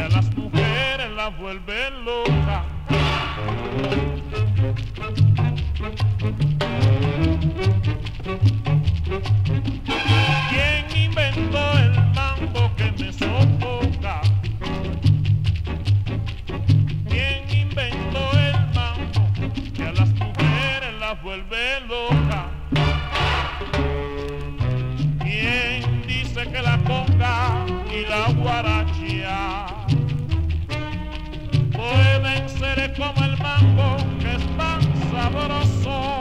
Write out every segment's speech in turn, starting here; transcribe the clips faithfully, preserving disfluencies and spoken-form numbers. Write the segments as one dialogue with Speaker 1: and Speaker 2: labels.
Speaker 1: a las mujeres las vuelve locas. ¿Quién inventó el mambo que me sofoca? ¿Quién inventó el mambo que a las mujeres las vuelve locas? ¿Quién dice que la conga y la guarachía pueden ser como el mambo que es tan sabroso?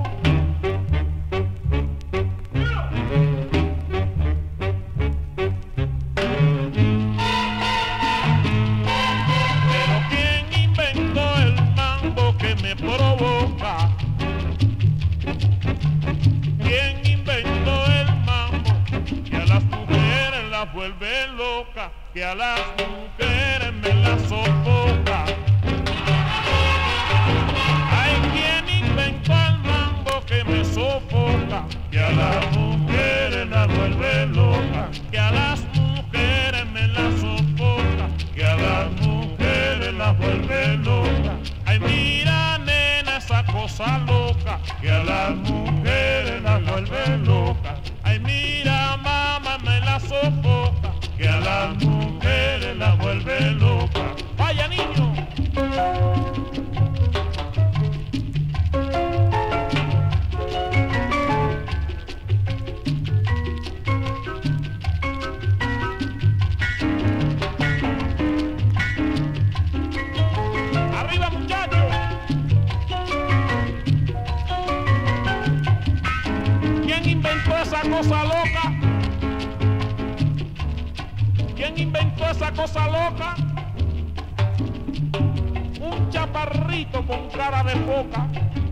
Speaker 1: Pero ¿quién inventó el mambo que me provoca? ¿Quién inventó el mambo que a las mujeres las vuelve locas, que a las mujeres me las sofoca? Hay quien inventó el mambo que me sofoca, que a las mujeres las vuelve locas, que a las mujeres me las sofoca, que a las mujeres las vuelve locas. Ay, mira, nena, esa cosa loca, que a las mujeres las vuelve locas. Ay, mira, mamá, me la sofoca, que a las mujeres las vuelve locas. Vaya, niño. Arriba, muchachos. ¿Quién inventó esa cosa loca? ¿Quién inventó esa cosa loca? Un chaparrito con cara de foca